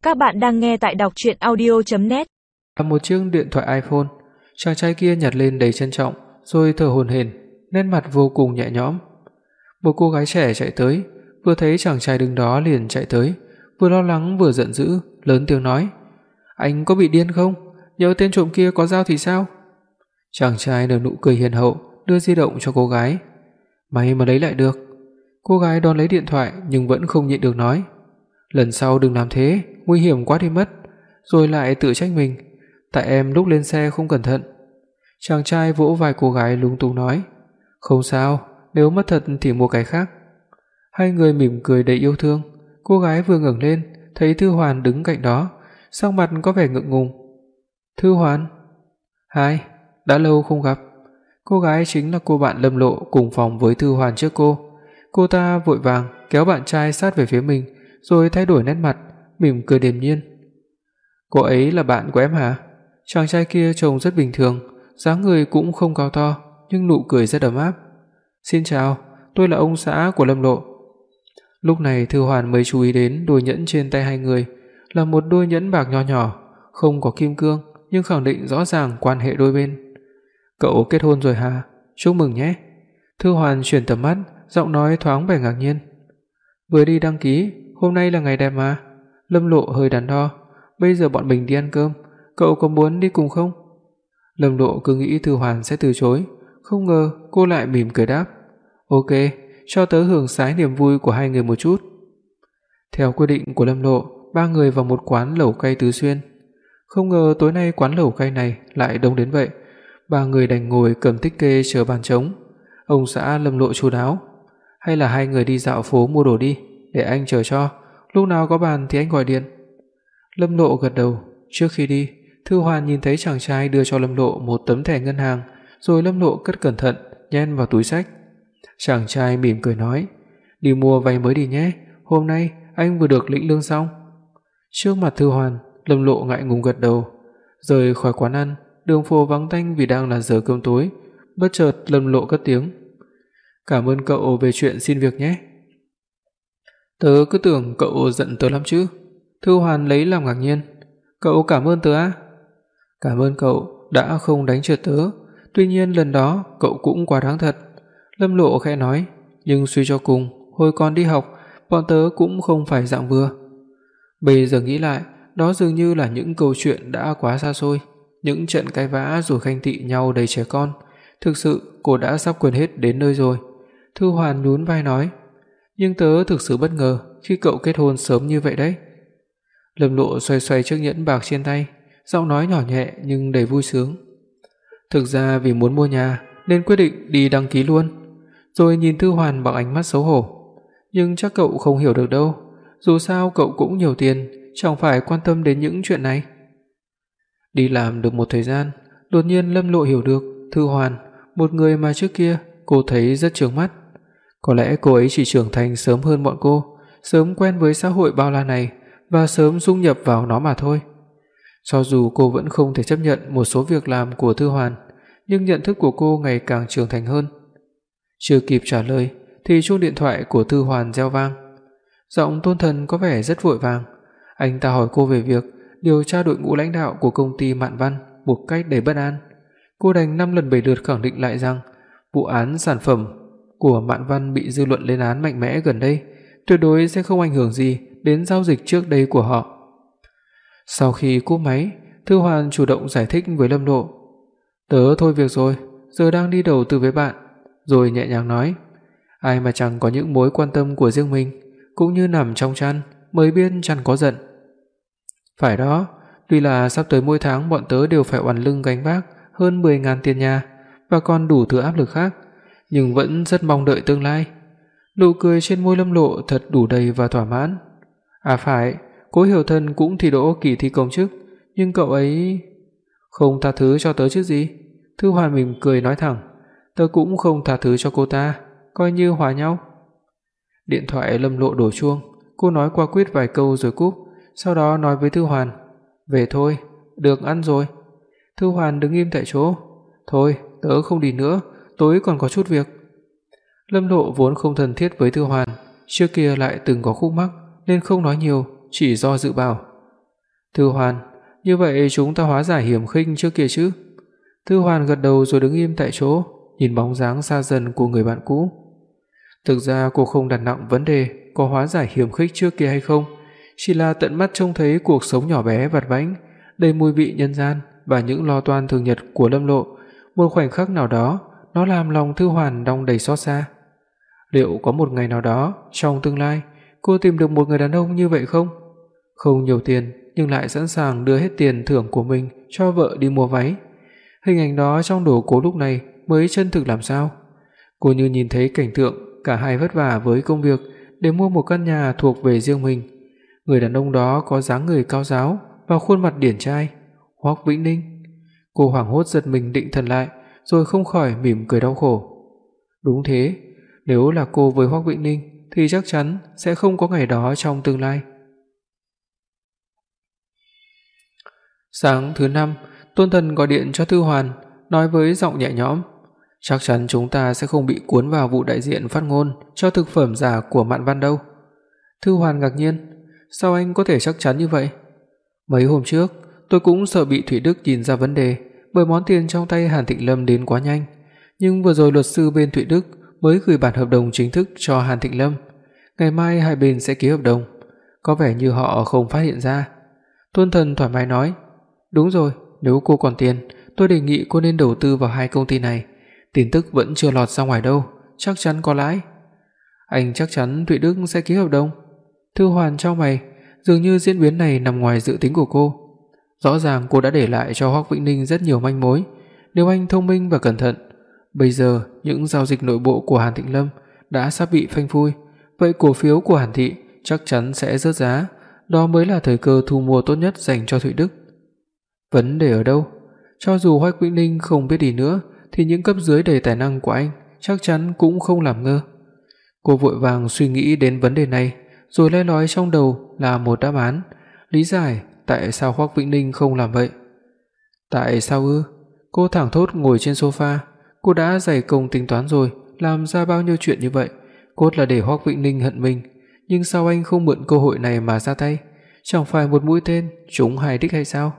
Các bạn đang nghe tại đọc truyện audio.net. Một chiếc điện thoại iPhone, chàng trai kia nhặt lên đầy trân trọng, rồi thở hổn hển, nét mặt vô cùng nhẹ nhõm. Một cô gái trẻ chạy tới, vừa thấy chàng trai đứng đó liền chạy tới, vừa lo lắng vừa giận dữ, lớn tiếng nói: "Anh có bị điên không? Nhớ tên trộm kia có dao thì sao?" Chàng trai nở nụ cười hiền hậu, đưa di động cho cô gái. "May mà lấy lại được." Cô gái đón lấy điện thoại nhưng vẫn không nhịn được nói: "Lần sau đừng làm thế, nguy hiểm quá đi mất." Rồi lại tự trách mình: "Tại em lúc lên xe không cẩn thận." Chàng trai vỗ vai cô gái lúng túng nói: "Không sao, nếu mất thật thì mua cái khác." Hai người mỉm cười đầy yêu thương. Cô gái vừa ngẩng lên, thấy Thư Hoàn đứng cạnh đó, sắc mặt có vẻ ngượng ngùng. "Thư Hoàn?" "Hai, đã lâu không gặp." Cô gái chính là cô bạn Lâm Lộ cùng phòng với Thư Hoàn trước cô. Cô ta vội vàng kéo bạn trai sát về phía mình, rồi thay đổi nét mặt, mỉm cười điềm nhiên. "Cô ấy là bạn của em hả?" Chàng trai kia trông rất bình thường, dáng người cũng không cao to, nhưng nụ cười rất ấm áp. "Xin chào, tôi là ông xã của Lâm Lộ." Lúc này Thư Hoàn mới chú ý đến đôi nhẫn trên tay hai người, là một đôi nhẫn bạc nho nhỏ, không có kim cương nhưng khẳng định rõ ràng quan hệ đôi bên. "Cậu kết hôn rồi hả? Chúc mừng nhé." Thư Hoàn chuyển tầm mắt, giọng nói thoáng vẻ ngạc nhiên. "Vừa đi đăng ký, hôm nay là ngày đẹp mà." Lâm Lộ hơi đắn đo: "Bây giờ bọn mình đi ăn cơm, cậu có muốn đi cùng không?" Lâm Lộ cứ nghĩ Thư Hoàn sẽ từ chối, không ngờ cô lại mỉm cười đáp: "Ok, cho tớ hưởng sái niềm vui của hai người một chút." Theo quyết định của Lâm Lộ, ba người vào một quán lẩu cay Tứ Xuyên. Không ngờ tối nay quán lẩu cay này lại đông đến vậy. Ba người đành ngồi cầm tích kê chờ bàn trống. Ông xã Lâm Lộ chu đáo: "Hay là hai người đi dạo phố mua đồ đi, để anh chờ cho, lúc nào có bàn thì anh gọi điện." Lâm Lộ gật đầu. Trước khi đi, Thư Hoàn nhìn thấy chàng trai đưa cho Lâm Lộ một tấm thẻ ngân hàng, rồi Lâm Lộ cất cẩn thận nhét vào túi xách. Chàng trai mỉm cười nói: "Đi mua váy mới đi nhé, hôm nay anh vừa được lĩnh lương xong." Trước mặt Thư Hoàn, Lâm Lộ ngại ngùng gật đầu. Rời khỏi quán ăn, đường phố vắng tanh vì đang là giờ cơm tối. Bất chợt Lâm Lộ cất tiếng: "Cảm ơn cậu về chuyện xin việc nhé." "Tớ cứ tưởng cậu giận tớ lắm chứ." Thư Hoàn lấy làm ngạc nhiên: "Cậu cảm ơn tớ á?" "Cảm ơn cậu đã không đánh trượt tớ, tuy nhiên lần đó cậu cũng quá đáng thật." Lâm Lộ khẽ nói: "Nhưng suy cho cùng, hồi còn đi học, bọn tớ cũng không phải dạng vừa." Bây giờ nghĩ lại, đó dường như là những câu chuyện đã quá xa xôi, những trận cãi vã rồi khanh tị nhau đầy trẻ con. Thực sự cô đã sắp quên hết đến nơi rồi. Thư Hoàn nhún vai nói: "Nhưng tớ thực sự bất ngờ khi cậu kết hôn sớm như vậy đấy." Lâm Lộ xoay xoay chiếc nhẫn bạc trên tay, giọng nói nhỏ nhẹ nhưng đầy vui sướng: "Thực ra vì muốn mua nhà nên quyết định đi đăng ký luôn." Rồi nhìn Thư Hoàn bằng ánh mắt xấu hổ: "Nhưng chắc cậu không hiểu được đâu, dù sao cậu cũng nhiều tiền, chẳng phải quan tâm đến những chuyện này." Đi làm được một thời gian, đột nhiên Lâm Lộ hiểu được Thư Hoàn, một người mà trước kia cô thấy rất chướng mắt. Có lẽ cô ấy chỉ trưởng thành sớm hơn bọn cô, sớm quen với xã hội bao la này và sớm dung nhập vào nó mà thôi. Cho dù cô vẫn không thể chấp nhận một số việc làm của Thư Hoàn, nhưng nhận thức của cô ngày càng trưởng thành hơn. Chưa kịp trả lời thì chuông điện thoại của Thư Hoàn reo vang. Giọng Tôn Thần có vẻ rất vội vàng. Anh ta hỏi cô về việc điều tra đội ngũ lãnh đạo của công ty Mạn Văn một cách đầy bất an. Cô đành 5 lần 7 lượt khẳng định lại rằng vụ án sản phẩm của Mạn Văn bị dư luận lên án mạnh mẽ gần đây tuyệt đối sẽ không ảnh hưởng gì đến giao dịch trước đây của họ. Sau khi cúp máy, Thư Hoàn chủ động giải thích với Lâm Lộ: "Tớ thôi việc rồi, giờ đang đi đầu tư với bạn." Rồi nhẹ nhàng nói: "Ai mà chẳng có những mối quan tâm của riêng mình, cũng như nằm trong chăn mới biết chăn có giận." "Phải đó, tuy là sắp tới mỗi tháng bọn tớ đều phải oằn lưng gánh vác hơn 10.000 tiền nhà và còn đủ thứ áp lực khác, nhưng vẫn rất mong đợi tương lai." Nụ cười trên môi Lâm Lộ thật đủ đầy và thỏa mãn. "À phải, Cố Hiểu Thần cũng thi đỗ kỳ thi công chức, nhưng cậu ấy không tha thứ cho tớ chứ gì." Thư Hoàn mỉm cười nói thẳng: "Tớ cũng không tha thứ cho cô ta, coi như hòa nhau." Điện thoại Lâm Lộ đổ chuông, cô nói qua quýt vài câu rồi cúp, sau đó nói với Thư Hoàn: "Về thôi, được ăn rồi." Thư Hoàn đứng im tại chỗ: "Thôi, tớ không đi nữa, tối còn có chút việc." Lâm Lộ vốn không thân thiết với Thư Hoàn, trước kia lại từng có khúc mắc nên không nói nhiều, chỉ do dự bảo: Thư Hoàn, như vậy chúng ta hóa giải hiểm khích trước kia chứ? Thư Hoàn gật đầu rồi đứng im tại chỗ, nhìn bóng dáng xa dần của người bạn cũ. Thực ra cô không đặt nặng vấn đề có hóa giải hiểm khích trước kia hay không, chỉ là tận mắt trông thấy cuộc sống nhỏ bé vặt vãnh, đầy mùi vị nhân gian và những lo toan thường nhật của Lâm Lộ, một khoảnh khắc nào đó, nó làm lòng Thư Hoàn đong đầy xót xa. Liệu có một ngày nào đó trong tương lai, cô tìm được một người đàn ông như vậy không? Không nhiều tiền nhưng lại sẵn sàng đưa hết tiền thưởng của mình cho vợ đi mua váy. Hình ảnh đó trong đầu cô lúc này mới chân thực làm sao. Cô như nhìn thấy cảnh tượng cả hai vất vả với công việc để mua một căn nhà thuộc về riêng mình. Người đàn ông đó có dáng người cao ráo và khuôn mặt điển trai, Hoắc Vĩnh Ninh. Cô hoảng hốt giật mình định thần lại, rồi không khỏi mỉm cười đau khổ. Đúng thế, nếu là cô với Hoắc Vĩnh Ninh thì chắc chắn sẽ không có ngày đó trong tương lai. Sáng thứ 5, Tôn Thần gọi điện cho Thư Hoàn, nói với giọng nhẹ nhõm, chắc chắn chúng ta sẽ không bị cuốn vào vụ đại diện phát ngôn cho thực phẩm giả của Mạn Văn đâu. Thư Hoàn ngạc nhiên, sao anh có thể chắc chắn như vậy? Mấy hôm trước, tôi cũng sợ bị Thủy Đức nhìn ra vấn đề, bởi món tiền trong tay Hàn Thịnh Lâm đến quá nhanh, nhưng vừa rồi luật sư bên Thủy Đức mới gửi bản hợp đồng chính thức cho Hàn Thịnh Lâm. Ngày mai hai bên sẽ ký hợp đồng, có vẻ như họ không phát hiện ra. Tôn Thần thoải mái nói, đúng rồi, nếu cô còn tiền, tôi đề nghị cô nên đầu tư vào hai công ty này. Tin tức vẫn chưa lọt ra ngoài đâu, chắc chắn có lãi. Anh chắc chắn Thụy Đức sẽ ký hợp đồng? Thư Hoàn chau mày, dường như diễn biến này nằm ngoài dự tính của cô. Rõ ràng cô đã để lại cho Hoắc Vĩnh Ninh rất nhiều manh mối, nếu anh thông minh và cẩn thận. Bây giờ, những giao dịch nội bộ của Hàn Thịnh Lâm đã sắp bị phanh phui, vậy cổ phiếu của Hàn thị chắc chắn sẽ rớt giá, đó mới là thời cơ thu mua tốt nhất dành cho Thụy Đức. Vấn đề ở đâu? Cho dù Hoắc Vĩnh Ninh không biết đi nữa thì những cấp dưới đầy tài năng của anh chắc chắn cũng không làm ngơ. Cô vội vàng suy nghĩ đến vấn đề này, rồi le lói trong đầu là một đáp án, lý giải tại sao Hoắc Vĩnh Ninh không làm vậy. Tại sao ư? Cô thảng thốt ngồi trên sofa, cô đã dày công tính toán rồi, làm ra bao nhiêu chuyện như vậy, cốt là để Hoắc Vĩnh Ninh hận mình, nhưng sao anh không mượn cơ hội này mà ra tay, chẳng phải một mũi tên trúng hai đích hay sao?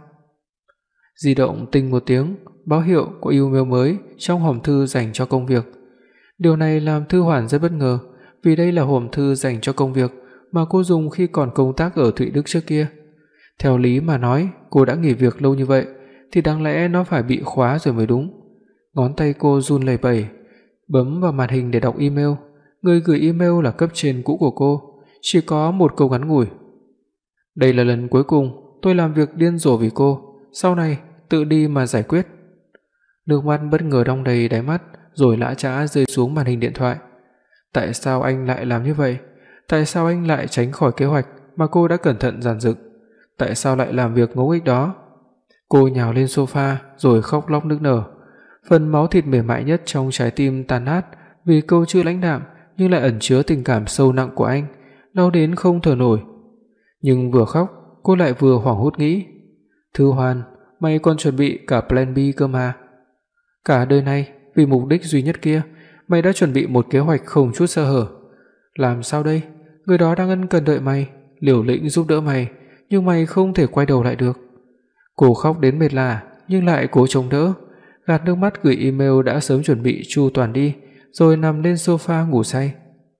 Di động tinh một tiếng, báo hiệu có email mới trong hòm thư dành cho công việc. Điều này làm Thư Hoàn rất bất ngờ, vì đây là hòm thư dành cho công việc mà cô dùng khi còn công tác ở Thụy Đức trước kia. Theo lý mà nói, cô đã nghỉ việc lâu như vậy thì đáng lẽ nó phải bị khóa rồi mới đúng. Ngón tay cô run lẩy bẩy, bấm vào màn hình để đọc email. Người gửi email là cấp trên cũ của cô, chỉ có một câu ngắn ngủi: đây là lần cuối cùng tôi làm việc điên rồ vì cô, sau này tự đi mà giải quyết. Nước mắt bất ngờ đong đầy đáy mắt, rồi lã chã rơi xuống màn hình điện thoại. Tại sao anh lại làm như vậy? Tại sao anh lại tránh khỏi kế hoạch mà cô đã cẩn thận dàn dựng? Tại sao lại làm việc ngỗ nghếch đó? Cô nhào lên sofa rồi khóc lóc nức nở. Phần máu thịt mềm mại nhất trong trái tim tan nát vì câu chữ lãnh đạm nhưng lại ẩn chứa tình cảm sâu nặng của anh, đau đến không thở nổi. Nhưng vừa khóc, cô lại vừa hoảng hốt nghĩ, Thư Hoàn, mày còn chuẩn bị cả plan B cơ mà. Cả đời này, vì mục đích duy nhất kia, mày đã chuẩn bị một kế hoạch không chút sơ hở. Làm sao đây? Người đó đang ân cần đợi mày, liều lĩnh giúp đỡ mày, nhưng mày không thể quay đầu lại được. Cô khóc đến mệt lả, nhưng lại cố chống đỡ, gạt nước mắt gửi email đã sớm chuẩn bị chu toàn đi, rồi nằm lên sofa ngủ say.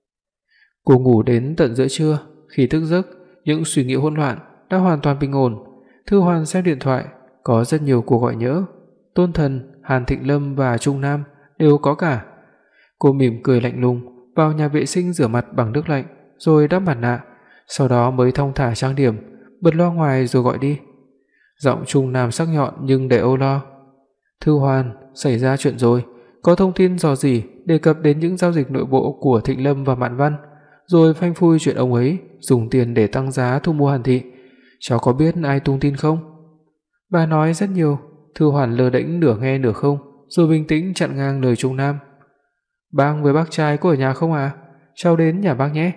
Cô ngủ đến tận giữa trưa, khi thức giấc, những suy nghĩ hỗn loạn đã hoàn toàn bình ổn. Thư Hoàn xem điện thoại, có rất nhiều cuộc gọi nhỡ. Tôn Thần, Hàn Thịnh Lâm và Trung Nam đều có cả. Cô mỉm cười lạnh lùng, vào nhà vệ sinh rửa mặt bằng nước lạnh, rồi đắp mặt nạ, sau đó mới thong thả trang điểm, bật loa ngoài rồi gọi đi. Giọng Trung Nam sắc nhọn nhưng đầy âu lo. Thư Hoàn, xảy ra chuyện rồi, có thông tin rò rỉ đề cập đến những giao dịch nội bộ của Thịnh Lâm và Mạn Văn, rồi phanh phui chuyện ông ấy dùng tiền để tăng giá thu mua Hàn thị. Cháu có biết ai tung tin không? Bà nói rất nhiều. Thư Hoàn lơ đễnh nửa nghe nửa không, rồi bình tĩnh chặn ngang lời Trung Nam. Bác với bác trai có ở nhà không à? Cháu đến nhà bác nhé.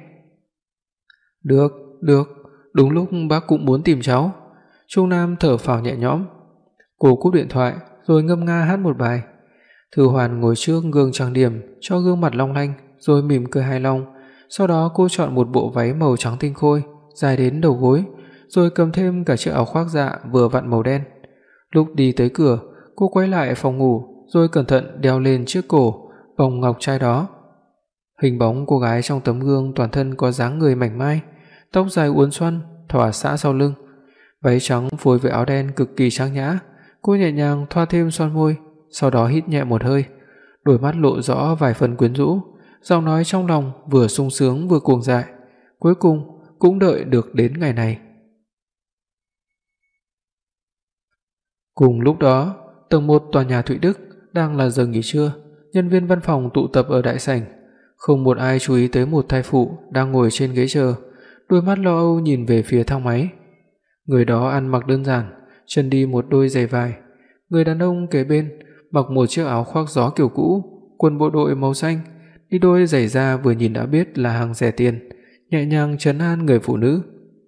Được, đúng lúc bác cũng muốn tìm cháu. Trung Nam thở phào nhẹ nhõm. Cô cúp điện thoại rồi ngâm nga hát một bài. Thư Hoàn ngồi trước gương trang điểm cho gương mặt long lanh, rồi mỉm cười hài lòng. Sau đó cô chọn một bộ váy màu trắng tinh khôi, dài đến đầu gối, rồi cầm thêm cả chiếc áo khoác dạ vừa vặn màu đen. Lúc đi tới cửa, cô quay lại phòng ngủ rồi cẩn thận đeo lên chiếc cổ vòng ngọc trai đó. Hình bóng cô gái trong tấm gương toàn thân có dáng người mảnh mai, tóc dài uốn xoăn thỏa xõa sau lưng, váy trắng phối với áo đen cực kỳ trang nhã. Cô nhẹ nhàng thoa thêm son môi, sau đó hít nhẹ một hơi, đôi mắt lộ rõ vài phần quyến rũ, giọng nói trong lòng vừa sung sướng vừa cuồng dại. Cuối cùng cũng đợi được đến ngày này. Cùng lúc đó, tầng 1 tòa nhà Thụy Đức đang là giờ nghỉ trưa, nhân viên văn phòng tụ tập ở đại sảnh, không một ai chú ý tới một thai phụ đang ngồi trên ghế chờ, đôi mắt lo âu nhìn về phía thang máy. Người đó ăn mặc đơn giản, chân đi một đôi giày vải. Người đàn ông kế bên mặc một chiếc áo khoác gió kiểu cũ, quần bộ đội màu xanh, đi đôi giày da vừa nhìn đã biết là hàng rẻ tiền, nhẹ nhàng trấn an người phụ nữ.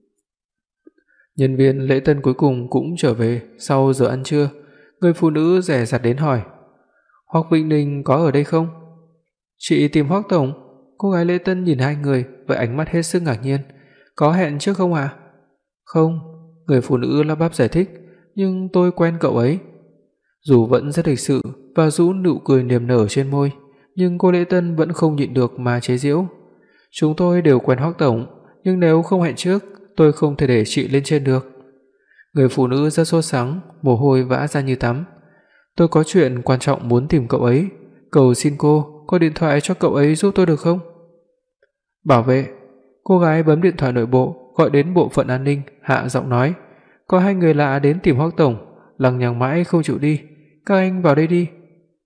Nhân viên lễ tân cuối cùng cũng trở về sau giờ ăn trưa. Người phụ nữ dè dặt đến hỏi: "Hoắc Vĩnh Ninh có ở đây không?" "Chị tìm Hoắc tổng." Cô gái lễ tân nhìn hai người với ánh mắt hết sức ngạc nhiên. "Có hẹn trước không ạ?" "Không." Người phụ nữ lắp bắp giải thích, "Nhưng tôi quen cậu ấy." Dù vẫn rất lịch sự và giũ nụ cười niềm nở trên môi, nhưng cô lễ tân vẫn không nhịn được mà chế giễu. "Chúng tôi đều quen Hoắc tổng, nhưng nếu không hẹn trước, tôi không thể để chị lên trên được." Người phụ nữ rất sốt sắng, mồ hôi vã ra như tắm. "Tôi có chuyện quan trọng muốn tìm cậu ấy, cầu xin cô gọi điện thoại cho cậu ấy giúp tôi được không?" "Bảo vệ." Cô gái bấm điện thoại nội bộ, gọi đến bộ phận an ninh, hạ giọng nói: "Có hai người lạ đến tìm Hoắc tổng, lằng nhằng mãi không chịu đi, các anh vào đây đi."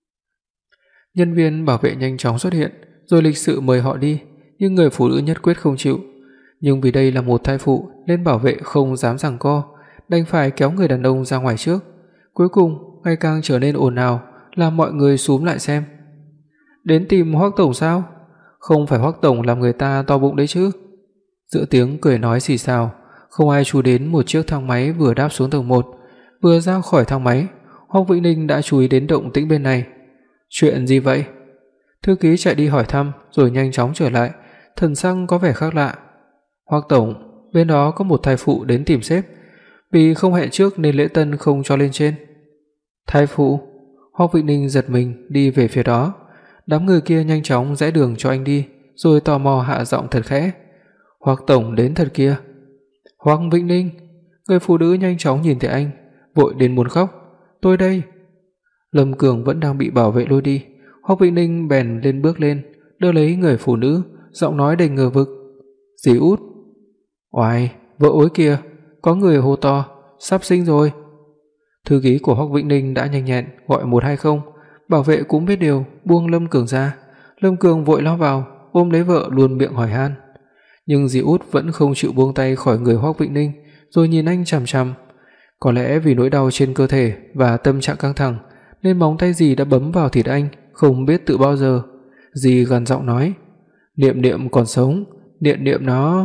Nhân viên bảo vệ nhanh chóng xuất hiện, rồi lịch sự mời họ đi, nhưng người phụ nữ nhất quyết không chịu. Nhưng vì đây là một thai phụ nên bảo vệ không dám giằng co, đành phải kéo người đàn ông ra ngoài trước. Cuối cùng ngày càng trở nên ồn ào, làm mọi người xúm lại xem. "Đến tìm Hoắc tổng sao? Không phải Hoắc tổng làm người ta to bụng đấy chứ?" Giữa tiếng cười nói xì xào, không ai chú đến một chiếc thang máy vừa đáp xuống tầng 1. Vừa ra khỏi thang máy, Hoắc Vĩnh Ninh đã chú ý đến động tĩnh bên này. "Chuyện gì vậy?" Thư ký chạy đi hỏi thăm rồi nhanh chóng trở lại, thần sắc có vẻ khác lạ. "Hoắc tổng, bên đó có một thai phụ đến tìm sếp, vì không hẹn trước nên lễ tân không cho lên trên." "Thai phụ?" Hoắc Vĩnh Ninh giật mình đi về phía đó. Đám người kia nhanh chóng rẽ đường cho anh đi, rồi tò mò hạ giọng thật khẽ: "Hoắc tổng đến thật kìa." "Hoắc Vĩnh Ninh." Người phụ nữ nhanh chóng nhìn thấy anh, vội đến muốn khóc. "Tôi đây." Lâm Cường vẫn đang bị bảo vệ lôi đi, Hoắc Vĩnh Ninh bèn lên bước lên, đỡ lấy người phụ nữ, giọng nói đầy ngờ vực: "Dì Út." "Oài, vợ ối kìa." Có người hô to: "Sắp sinh rồi." Thư ký của Hoắc Vĩnh Ninh đã nhanh nhẹn gọi 120, bảo vệ cũng biết điều, buông Lâm Cường ra. Lâm Cường vội lao vào, ôm lấy vợ luôn miệng hỏi han. Nhưng dì Út vẫn không chịu buông tay khỏi người Hoắc Vĩnh Ninh, rồi nhìn anh chằm chằm. Có lẽ vì nỗi đau trên cơ thể và tâm trạng căng thẳng, nên móng tay dì đã bấm vào thịt anh không biết tự bao giờ. Dì gần giọng nói: "Niệm Niệm còn sống, Niệm Niệm nó."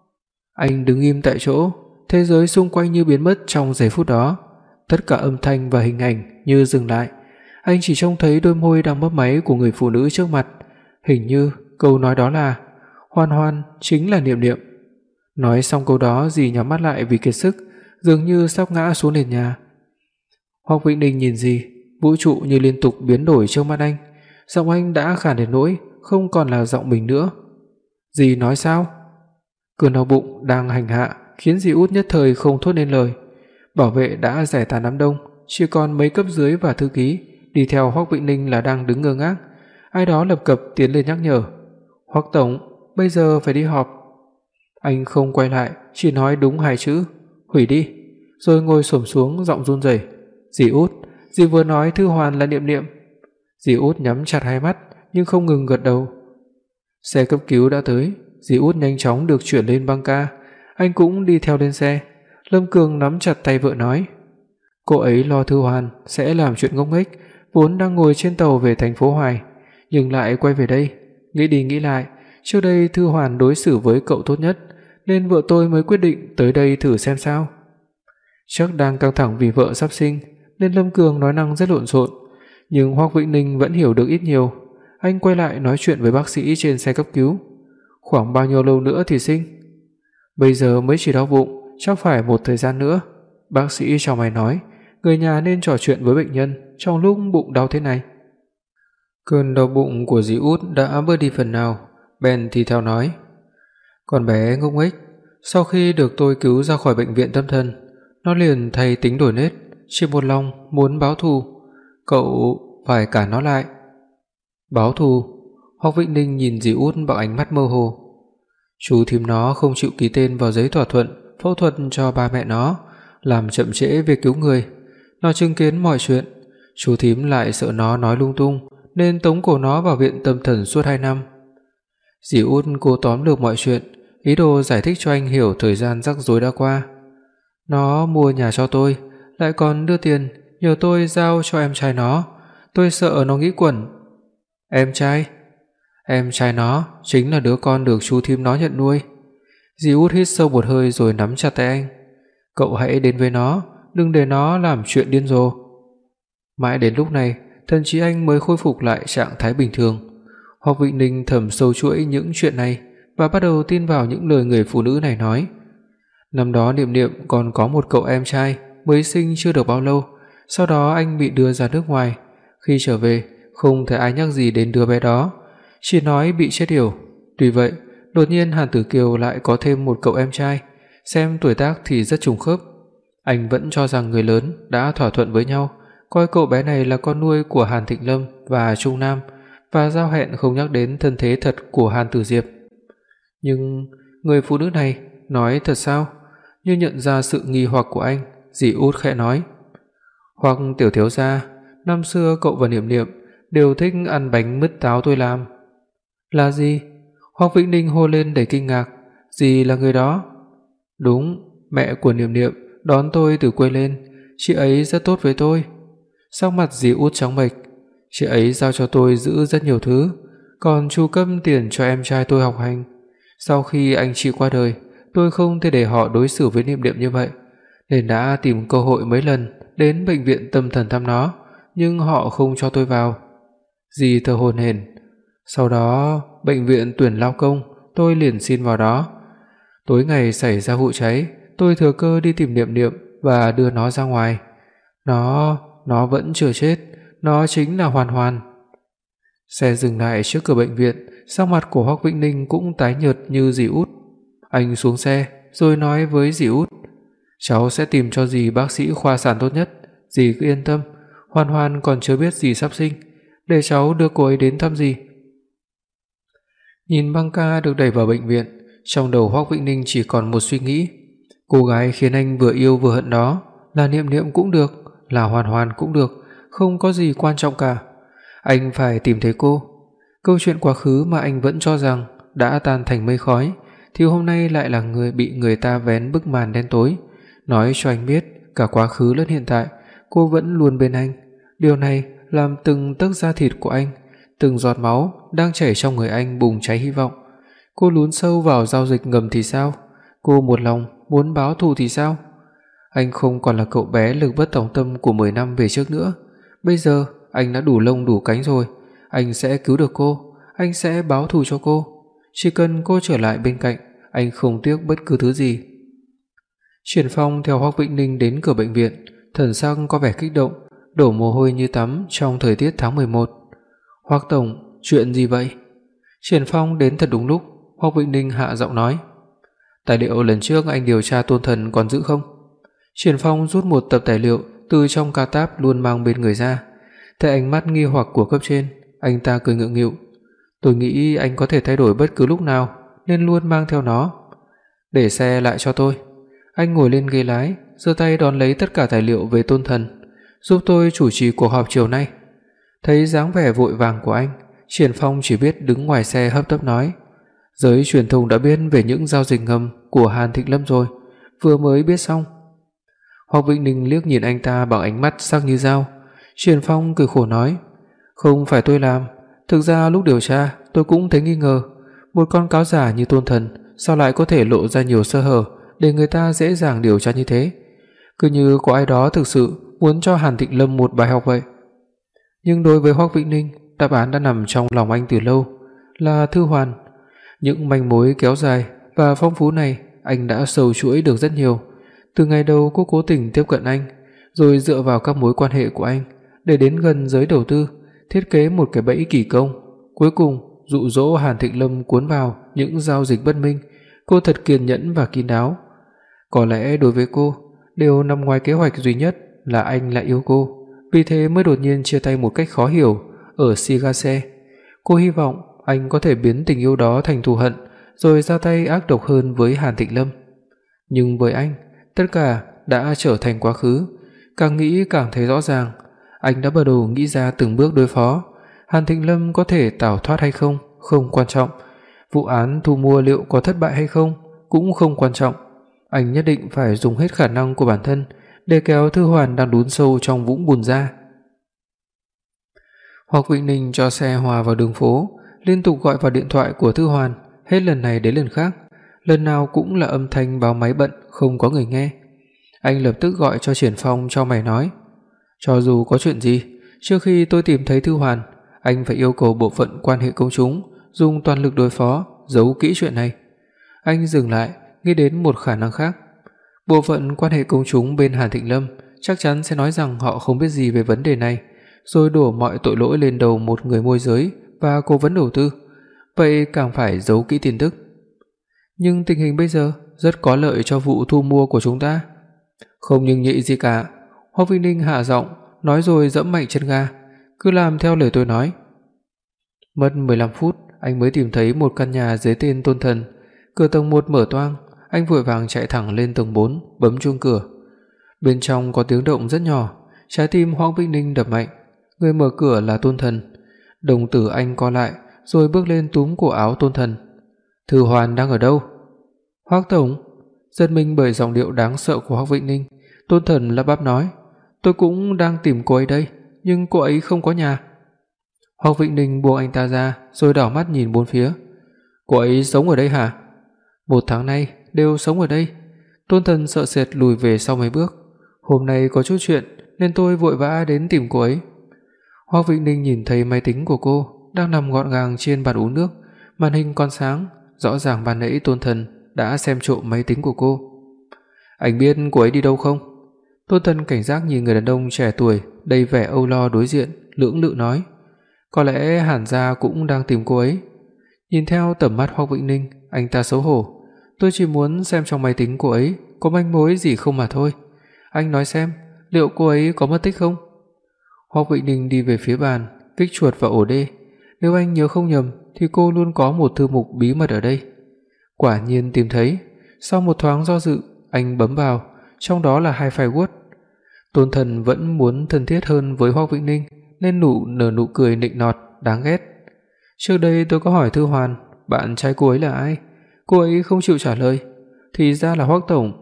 Anh đứng im tại chỗ, thế giới xung quanh như biến mất trong giây phút đó. Tất cả âm thanh và hình ảnh như dừng lại. Anh chỉ trông thấy đôi môi đang mấp máy của người phụ nữ trước mặt. Hình như câu nói đó là: "Hoan Hoan chính là Niệm Niệm." Nói xong câu đó, dì nhắm mắt lại vì kiệt sức, dường như sắp ngã xuống nền nhà. Hoắc Vĩnh Ninh nhìn dì, vũ trụ như liên tục biến đổi trước mắt anh. Giọng anh đã khàn đến nỗi không còn là giọng mình nữa. "Dì nói sao?" Cơn đau bụng đang hành hạ khiến dì Út nhất thời không thốt nên lời. Bảo vệ đã giải tán đám đông, chỉ còn mấy cấp dưới và thư ký đi theo Hoắc Vĩnh Ninh là đang đứng ngơ ngác. Ai đó lập cập tiến lên nhắc nhở: "Hoắc tổng, bây giờ phải đi họp." Anh không quay lại, chỉ nói đúng hai chữ: "Hủy đi." Rồi ngồi xổm xuống, giọng run rẩy: "Dì Út, dì vừa nói Thư Hoàn là Niệm Niệm." Dì Út nhắm chặt hai mắt nhưng không ngừng gật đầu. Xe cấp cứu đã tới, dì Út nhanh chóng được chuyển lên băng ca, anh cũng đi theo lên xe. Lâm Cường nắm chặt tay vợ nói: "Cô ấy lo Thư Hoàn sẽ làm chuyện ngốc nghếch, vốn đang ngồi trên tàu về thành phố Hoài, nhưng lại quay về đây. Nghĩ đi nghĩ lại, trước đây Thư Hoàn đối xử với cậu tốt nhất, nên vợ tôi mới quyết định tới đây thử xem sao." Chắc đang căng thẳng vì vợ sắp sinh, nên Lâm Cường nói năng rất lộn xộn, nhưng Hoắc Vĩnh Ninh vẫn hiểu được ít nhiều. Anh quay lại nói chuyện với bác sĩ trên xe cấp cứu: "Khoảng bao nhiêu lâu nữa thì sinh?" "Bây giờ mới chỉ đau bụng, chắc phải một thời gian nữa. Bác sĩ chau mày nói, người nhà nên trò chuyện với bệnh nhân trong lúc bụng đau thế này. Cơn đau bụng của dì Út đã bớt đi phần nào, bèn thì thào nói, con bé ngốc nghếch, sau khi được tôi cứu ra khỏi bệnh viện tâm thần, nó liền thay tính đổi nết, chỉ một lòng muốn báo thù. Cậu phải cản nó lại. Báo thù? Hoắc Vĩnh Ninh nhìn dì Út bằng ánh mắt mơ hồ. Chú thím nó không chịu ký tên vào giấy thỏa thuận phẫu thuật cho ba mẹ nó, làm chậm trễ việc cứu người. Nó chứng kiến mọi chuyện, chú thím lại sợ nó nói lung tung nên tống cổ nó vào viện tâm thần suốt 2 năm. Dì Út cố tóm lược mọi chuyện, ý đồ giải thích cho anh hiểu thời gian rắc rối đã qua. Nó mua nhà cho tôi, lại còn đưa tiền nhờ tôi giao cho em trai nó. Tôi sợ nó nghĩ quẩn. Em trai? Em trai nó chính là đứa con được chú thím nó nhận nuôi. Dì Út hít sâu một hơi rồi nắm chặt tay anh. Cậu hãy đến với nó, đừng để nó làm chuyện điên rồ. Mãi đến lúc này, thần trí anh mới khôi phục lại trạng thái bình thường. Hoắc Vĩnh Ninh thầm sâu chuỗi những chuyện này và bắt đầu tin vào những lời người phụ nữ này nói. Năm đó Niệm Niệm còn có một cậu em trai mới sinh chưa được bao lâu, sau đó anh bị đưa ra nước ngoài. Khi trở về, không thấy ai nhắc gì đến đứa bé đó, chỉ nói bị chết yểu. Tuy vậy, đột nhiên Hàn Tử Kiều lại có thêm một cậu em trai, xem tuổi tác thì rất trùng khớp. Anh vẫn cho rằng người lớn đã thỏa thuận với nhau, coi cậu bé này là con nuôi của Hàn Thịnh Lâm và Trung Nam, và giao hẹn không nhắc đến thân thế thật của Hàn Tử Diệp. Nhưng người phụ nữ này nói thật sao? Như nhận ra sự nghi hoặc của anh, dì Út khẽ nói, hoặc tiểu thiếu gia, năm xưa cậu và Niệm Niệm đều thích ăn bánh mứt táo tôi làm. Là gì? Hoắc Vĩnh Ninh hô lên đầy kinh ngạc, dì là người đó? Đúng, mẹ của Niệm Niệm đón tôi từ quê lên, chị ấy rất tốt với tôi. Sắc mặt dì Út trắng bệch, chị ấy giao cho tôi giữ rất nhiều thứ, còn chu cấp tiền cho em trai tôi học hành. Sau khi anh chị qua đời, tôi không thể để họ đối xử với Niệm Niệm như vậy, nên đã tìm cơ hội mấy lần đến bệnh viện tâm thần thăm nó, nhưng họ không cho tôi vào. Dì thở hổn hển. Sau đó, bệnh viện tuyển lao công, tôi liền xin vào đó. Tối ngày xảy ra vụ cháy, tôi thừa cơ đi tìm Niệm Niệm và đưa nó ra ngoài. Nó vẫn chưa chết, nó chính là Hoàn Hoàn. Xe dừng lại trước cửa bệnh viện, sắc mặt của Hoắc Vĩnh Ninh cũng tái nhợt như dì Út. Anh xuống xe rồi nói với dì Út, cháu sẽ tìm cho dì bác sĩ khoa sản tốt nhất, dì cứ yên tâm, Hoàn Hoàn còn chưa biết dì sắp sinh, để cháu đưa cô ấy đến thăm dì. Nhìn băng ca được đẩy vào bệnh viện, trong đầu Hoắc Vĩnh Ninh chỉ còn một suy nghĩ, cô gái khiến anh vừa yêu vừa hận đó là Niệm Niệm cũng được, là Hoàn Hoàn cũng được, không có gì quan trọng cả. Anh phải tìm thấy cô. Câu chuyện quá khứ mà anh vẫn cho rằng đã tan thành mây khói, thì hôm nay lại là người bị người ta vén bức màn đen tối, nói cho anh biết cả quá khứ lẫn hiện tại cô vẫn luôn bên anh. Điều này làm từng tấc da thịt của anh, từng giọt máu đang chảy trong người anh bùng cháy hy vọng. Cô lún sâu vào giao dịch ngầm thì sao? Cô một lòng muốn báo thù thì sao? Anh không còn là cậu bé lực bất tòng tâm của 10 năm về trước nữa. Bây giờ anh đã đủ lông đủ cánh rồi. Anh sẽ cứu được cô, anh sẽ báo thù cho cô. Chỉ cần cô trở lại bên cạnh, anh không tiếc bất cứ thứ gì. Triển Phong theo Hoắc Vĩnh Ninh đến cửa bệnh viện, thần sắc có vẻ kích động, đổ mồ hôi như tắm trong thời tiết tháng 11. Hoắc tổng, chuyện gì vậy? Triển Phong đến thật đúng lúc. Hoắc Vĩnh Ninh hạ giọng nói, tài liệu lần trước anh điều tra Tôn Thần còn giữ không? Triển Phong rút một tập tài liệu từ trong ca táp luôn mang bên người ra. Thấy ánh mắt nghi hoặc của cấp trên, anh ta cười ngượng nghịu. Tôi nghĩ anh có thể thay đổi bất cứ lúc nào, nên luôn mang theo nó. Để xe lại cho tôi. Anh ngồi lên ghế lái, giơ tay đón lấy tất cả tài liệu về Tôn Thần. Giúp tôi chủ trì cuộc họp chiều nay. Thấy dáng vẻ vội vàng của anh, Triển Phong chỉ biết đứng ngoài xe hấp tấp nói, giới truyền thông đã biết về những giao dịch ngầm của Hàn Thịnh Lâm rồi, vừa mới biết xong. Hoắc Vĩnh Ninh liếc nhìn anh ta bằng ánh mắt sắc như dao. Triển Phong cười khổ nói, không phải tôi làm, thực ra lúc điều tra tôi cũng thấy nghi ngờ, một con cáo giả như Tôn Thần sao lại có thể lộ ra nhiều sơ hở để người ta dễ dàng điều tra như thế, cứ như có ai đó thực sự muốn cho Hàn Thịnh Lâm một bài học vậy. Nhưng đối với Hoắc Vĩnh Ninh, đáp án đã nằm trong lòng anh từ lâu, là Thư Hoàn. Những manh mối kéo dài và phong phú này anh đã sâu chuỗi được rất nhiều, Từ ngày đầu cô cố tình tiếp cận anh, rồi dựa vào các mối quan hệ của anh để đến gần giới đầu tư, thiết kế một cái bẫy kỳ công, cuối cùng dụ dỗ Hàn Thịnh Lâm cuốn vào những giao dịch bất minh. Cô thật kiên nhẫn và kín đáo. Có lẽ đối với cô, điều nằm ngoài kế hoạch duy nhất là anh lại yêu cô, vì thế mới đột nhiên chia tay một cách khó hiểu ở Sigase. Cô hy vọng anh có thể biến tình yêu đó thành thù hận, rồi ra tay ác độc hơn với Hàn Thịnh Lâm. Nhưng với anh, tất cả đã trở thành quá khứ. Càng nghĩ càng thấy rõ ràng, anh đã bắt đầu nghĩ ra từng bước đối phó. Hàn Thịnh Lâm có thể tẩu thoát hay không không quan trọng, vụ án thu mua liệu có thất bại hay không cũng không quan trọng. Anh nhất định phải dùng hết khả năng của bản thân để kéo Thư Hoàn đang đún sâu trong vũng bùn ra. Hoắc Vĩnh Ninh cho xe hòa vào đường phố, liên tục gọi vào điện thoại của Thư Hoàn, hết lần này đến lần khác, lần nào cũng là âm thanh báo máy bận, không có người nghe. Anh lập tức gọi cho Triển Phong cho mày nói, cho dù có chuyện gì, trước khi tôi tìm thấy Thư Hoàn, anh phải yêu cầu bộ phận quan hệ công chúng dùng toàn lực đối phó, giấu kỹ chuyện này. Anh dừng lại, nghĩ đến một khả năng khác. Bộ phận quan hệ công chúng bên Hàn Thịnh Lâm chắc chắn sẽ nói rằng họ không biết gì về vấn đề này, rồi đổ mọi tội lỗi lên đầu một người môi giới và cố vấn đầu tư, vậy càng phải giấu kỹ tin tức. Nhưng tình hình bây giờ rất có lợi cho vụ thu mua của chúng ta. Không nhưng nhị gì cả, Hoắc Vĩnh Ninh hạ giọng nói rồi giẫm mạnh chân ga, cứ làm theo lời tôi nói. Mất 15 phút, anh mới tìm thấy một căn nhà dưới tên Tôn Thần. Cửa tầng 1 mở toang, anh vội vàng chạy thẳng lên tầng 4, bấm chuông cửa. Bên trong có tiếng động rất nhỏ, trái tim Hoắc Vĩnh Ninh đập mạnh. Người mở cửa là Tôn Thần. Đồng tử anh co lại, rồi bước lên túm cổ áo Tôn Thần. Thư Hoàn đang ở đâu? Hoắc tổng. Giật mình bởi giọng điệu đáng sợ của Hoắc Vĩnh Ninh, Tôn Thần lắp bắp nói, tôi cũng đang tìm cô ấy đây, nhưng cô ấy không có nhà. Hoắc Vĩnh Ninh buông anh ta ra, rồi đảo mắt nhìn bốn phía. Cô ấy sống ở đây hả? 1 tháng nay đều sống ở đây. Tôn Thần sợ sệt lùi về sau mấy bước. Hôm nay có chút chuyện nên tôi vội vã đến tìm cô ấy. Hoắc Vĩnh Ninh nhìn thấy máy tính của cô đang nằm gọn gàng trên bàn uống nước, màn hình còn sáng, rõ ràng ban nãy Tôn Thần đã xem trộm máy tính của cô. Anh biết cô ấy đi đâu không? Tôn Thần cảnh giác nhìn người đàn ông trẻ tuổi đầy vẻ âu lo đối diện, lưỡng lự nói, có lẽ Hàn gia cũng đang tìm cô ấy. Nhìn theo tầm mắt Hoắc Vĩnh Ninh, anh ta xấu hổ, tôi chỉ muốn xem trong máy tính cô ấy có manh mối gì không mà thôi. Anh nói xem, liệu cô ấy có mất tích không? Hoắc Vĩnh Ninh đi về phía bàn, kích chuột vào ổ đê. Nếu anh nhớ không nhầm thì cô luôn có một thư mục bí mật ở đây. Quả nhiên tìm thấy. Sau một thoáng do dự, anh bấm vào, trong đó là 2 file Word. Tôn Thần vẫn muốn thân thiết hơn với Hoắc Vĩnh Ninh nên nở nụ cười nịnh nọt đáng ghét. Trước đây tôi có hỏi Thư Hoàn, bạn trai cô ấy là ai? Cô ấy không chịu trả lời, thì ra là Hoắc tổng.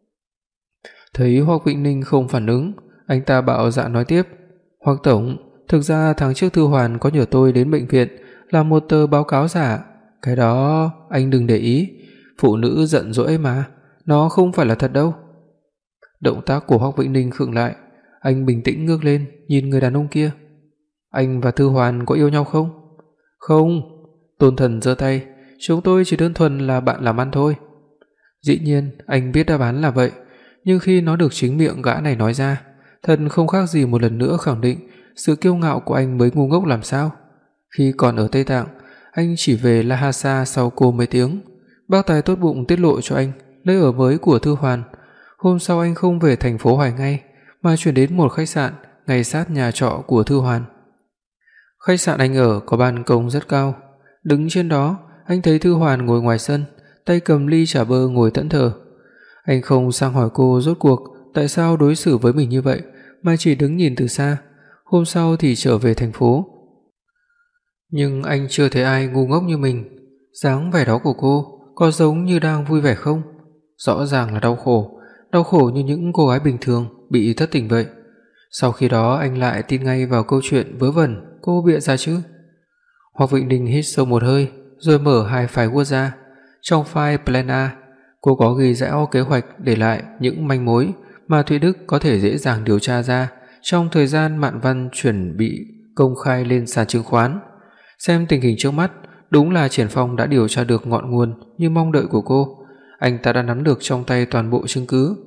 Thấy Hoắc Vĩnh Ninh không phản ứng, anh ta bạo dạn nói tiếp, Hoắc tổng, thực ra tháng trước Thư Hoàn có nhờ tôi đến bệnh viện làm một tờ báo cáo giả, cái đó anh đừng để ý, phụ nữ giận dỗi mà, nó không phải là thật đâu. Động tác của Hoắc Vĩnh Ninh khựng lại, anh bình tĩnh ngước lên nhìn người đàn ông kia. Anh và Thư Hoàn có yêu nhau không? Không. Tôn Thần giơ tay, chúng tôi chỉ đơn thuần là bạn làm ăn thôi. Dĩ nhiên anh biết đáp án là vậy, nhưng khi nó được chính miệng gã này nói ra, thật không khác gì một lần nữa khẳng định sự kiêu ngạo của anh mới ngu ngốc làm sao. Khi còn ở Tây Tạng, anh chỉ về Lhasa sau cô mấy tiếng. Bác tài tốt bụng tiết lộ cho anh nơi ở mới của Thư Hoàn. Hôm sau anh không về thành phố Hoài ngay, mà chuyển đến một khách sạn ngay sát nhà trọ của Thư Hoàn. Khách sạn anh ở có ban công rất cao. Đứng trên đó, anh thấy Thư Hoàn ngồi ngoài sân, tay cầm ly trà bơ ngồi thẫn thờ. Anh không sang hỏi cô rốt cuộc tại sao đối xử với mình như vậy, mà chỉ đứng nhìn từ xa. Hôm sau thì trở về thành phố. Nhưng anh chưa thấy ai ngu ngốc như mình. Dáng vẻ đó của cô có giống như đang vui vẻ không? Rõ ràng là đau khổ như những cô gái bình thường bị thất tình vậy. Sau khi đó anh lại tin ngay vào câu chuyện vớ vẩn cô bịa ra chứ. Hoắc Vĩnh Ninh hít sâu một hơi, rồi mở 2 file Word ra. Trong file Plan A, cô có ghi rõ kế hoạch để lại những manh mối mà Thụy Đức có thể dễ dàng điều tra ra trong thời gian Mạn Văn chuẩn bị công khai lên sàn chứng khoán. Xem tình hình trước mắt, đúng là Triển Phong đã điều tra được ngọn nguồn như mong đợi của cô. Anh ta đã nắm được trong tay toàn bộ chứng cứ.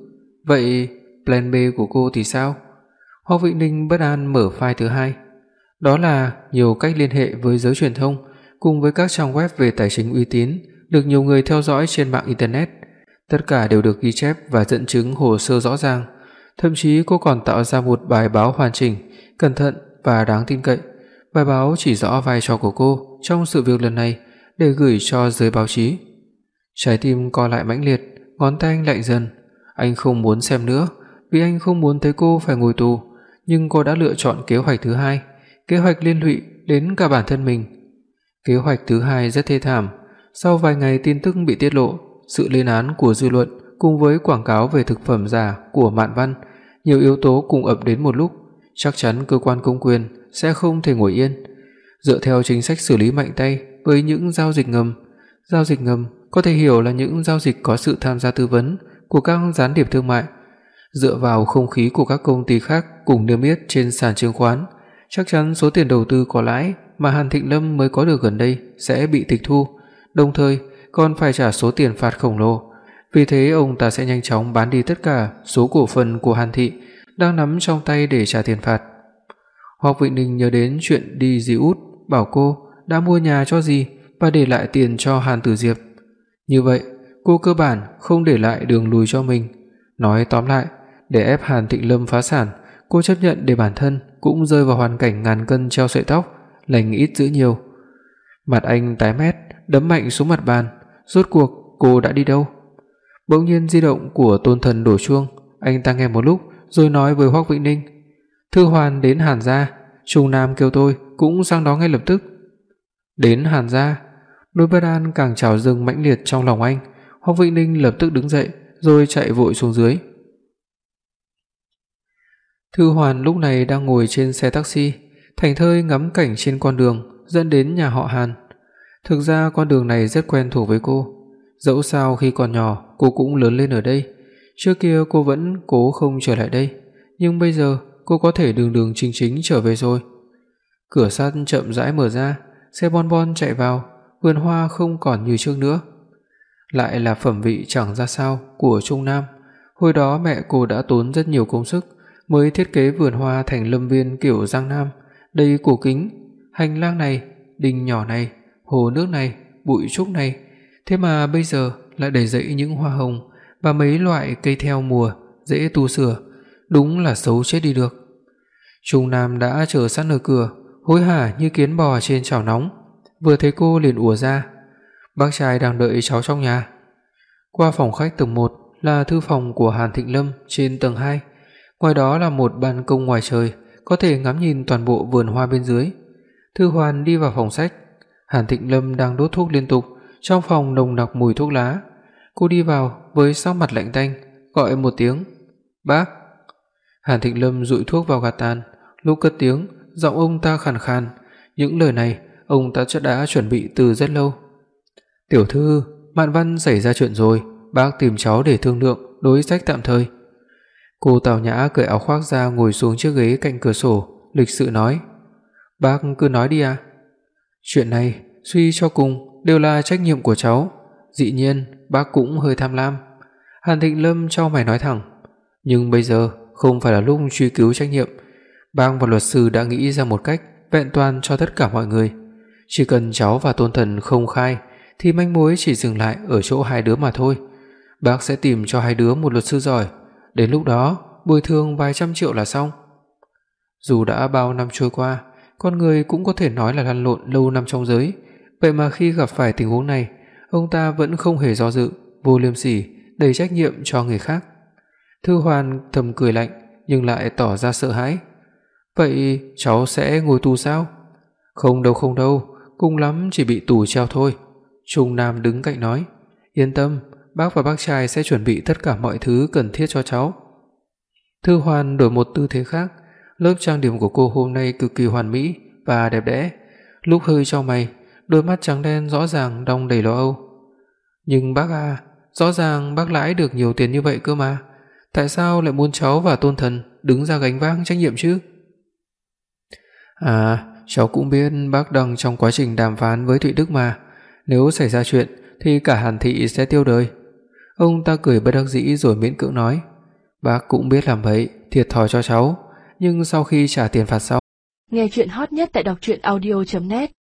Vậy plan B của cô thì sao? Hoắc Vĩnh Ninh bất an mở file thứ hai. Đó là nhiều cách liên hệ với giới truyền thông cùng với các trang web về tài chính uy tín được nhiều người theo dõi trên mạng internet. Tất cả đều được ghi chép và dẫn chứng hồ sơ rõ ràng. Thậm chí cô còn tạo ra một bài báo hoàn chỉnh, cẩn thận và đáng tin cậy. Bài báo chỉ rõ vai trò của cô trong sự việc lần này để gửi cho giới báo chí. Trái tim co lại mãnh liệt, ngón tay anh lạnh dần. Anh không muốn xem nữa, vì anh không muốn thấy cô phải ngồi tù, nhưng cô đã lựa chọn kế hoạch thứ hai, kế hoạch liên lụy đến cả bản thân mình. Kế hoạch thứ hai rất thê thảm. Sau vài ngày tin tức bị tiết lộ, sự lên án của dư luận cùng với quảng cáo về thực phẩm giả của Mạn Văn, nhiều yếu tố cùng ập đến một lúc, chắc chắn cơ quan công quyền sẽ không thể ngồi yên. Dựa theo chính sách xử lý mạnh tay với những giao dịch ngầm có thể hiểu là những giao dịch có sự tham gia tư vấn của các gián điệp thương mại. Dựa vào không khí của các công ty khác cùng niêm yết trên sàn chứng khoán, chắc chắn số tiền đầu tư có lãi mà Hàn Thịnh Lâm mới có được gần đây sẽ bị tịch thu, đồng thời còn phải trả số tiền phạt khổng lồ. Vì thế ông ta sẽ nhanh chóng bán đi tất cả số cổ phần của Hàn Thị đang nắm trong tay để trả tiền phạt. Hoắc Vĩnh Ninh nhớ đến chuyện đi dì út bảo cô đã mua nhà cho dì và để lại tiền cho Hàn Tử Diệp. Như vậy, cô cơ bản không để lại đường lùi cho mình. Nói tóm lại, để ép Hàn Thịnh Lâm phá sản, cô chấp nhận để bản thân cũng rơi vào hoàn cảnh ngàn cân treo sợi tóc, lành ít dữ nhiều. Mặt anh tái mét, đấm mạnh xuống mặt bàn. Rốt cuộc cô đã đi đâu? Bỗng nhiên di động của Tôn Thần đổ chuông, anh ta nghe một lúc rồi nói với Hoắc Vĩnh Ninh: "Thư Hoàn đến Hàn gia, Trung Nam kêu tôi cũng sang đó ngay lập tức." Đến Hàn gia, nỗi bất an càng trào dâng mãnh liệt trong lòng anh. Hoắc Vĩnh Ninh lập tức đứng dậy rồi chạy vội xuống dưới. Thư Hoàn lúc này đang ngồi trên xe taxi, thảnh thơi ngắm cảnh trên con đường dẫn đến nhà họ Hàn. Thực ra con đường này rất quen thuộc với cô, dẫu sao khi còn nhỏ cô cũng lớn lên ở đây. Trước kia cô vẫn cố không trở lại đây, nhưng bây giờ cô có thể đường đường chính chính trở về rồi. Cửa sắt chậm rãi mở ra, xe bon bon chạy vào, vườn hoa không còn như trước nữa. Lại là phẩm vị chẳng ra sao của Trung Nam. Hồi đó mẹ cô đã tốn rất nhiều công sức mới thiết kế vườn hoa thành lâm viên kiểu Giang Nam, đầy cổ kính, hành lang này, đình nhỏ này, hồ nước này, bụi trúc này, thế mà bây giờ lại đầy rẫy những hoa hồng và mấy loại cây theo mùa dễ tu sửa, đúng là xấu chết đi được. Trung Nam đã chờ sẵn ở cửa, hối hả như kiến bò trên chảo nóng, vừa thấy cô liền ùa ra: "Bác trai đang đợi cháu trong nhà." Qua phòng khách tầng 1 là thư phòng của Hàn Thịnh Lâm trên tầng 2, ngoài đó là một ban công ngoài trời, có thể ngắm nhìn toàn bộ vườn hoa bên dưới. Thư Hoàn đi vào phòng sách, Hàn Thịnh Lâm đang đốt thuốc liên tục, trong phòng nồng nặc mùi thuốc lá. Cô đi vào với sắc mặt lạnh tanh, gọi một tiếng: "Bác." Hàn Thịnh Lâm dụi thuốc vào gạt tàn, lúc cất tiếng, giọng ông ta khàn khàn, những lời này ông ta đã chuẩn bị từ rất lâu. "Tiểu thư, Mạn Văn xảy ra chuyện rồi, bác tìm cháu để thương lượng đối sách tạm thời." Cô tào nhã cởi áo khoác ra ngồi xuống chiếc ghế cạnh cửa sổ, lịch sự nói: "Bác cứ nói đi à. Chuyện này suy cho cùng đều là trách nhiệm của cháu, dĩ nhiên bác cũng hơi tham lam." Hàn Thịnh Lâm chau mày nói thẳng: "Nhưng bây giờ không phải là lúc truy cứu trách nhiệm. Bác và luật sư đã nghĩ ra một cách vẹn toàn cho tất cả mọi người. Chỉ cần cháu và Tôn Thần không khai thì manh mối chỉ dừng lại ở chỗ hai đứa mà thôi. Bác sẽ tìm cho hai đứa một luật sư giỏi, đến lúc đó bồi thường vài trăm triệu là xong." Dù đã bao năm trôi qua, con người cũng có thể nói là lăn lộn lâu năm trong giới, vậy mà khi gặp phải tình huống này, ông ta vẫn không hề do dự, vô liêm sỉ đẩy trách nhiệm cho người khác. Thư Hoàn thầm cười lạnh nhưng lại tỏ ra sợ hãi. "Vậy cháu sẽ ngồi tù sao?" Không đâu, cùng lắm chỉ bị tù treo thôi." Trung Nam đứng cạnh nói: "Yên tâm, bác và bác trai sẽ chuẩn bị tất cả mọi thứ cần thiết cho cháu." Thư Hoàn đổi một tư thế khác, lớp trang điểm của cô hôm nay cực kỳ hoàn mỹ và đẹp đẽ, lúc hơi chau mày, đôi mắt trắng đen rõ ràng đong đầy lo âu. "Nhưng bác à, rõ ràng bác lãi được nhiều tiền như vậy cơ mà, tại sao lại muốn cháu và Tôn Thần đứng ra gánh vác trách nhiệm chứ?" Cháu cũng biết bác đang trong quá trình đàm phán với Thụy Đức mà, nếu xảy ra chuyện thì cả Hàn Thị sẽ tiêu đời." Ông ta cười bất đắc dĩ rồi miễn cưỡng nói: Bác cũng biết làm vậy, thiệt thòi cho cháu, nhưng sau khi trả tiền phạt xong. Nghe truyện hot nhất tại đọc truyện audio.net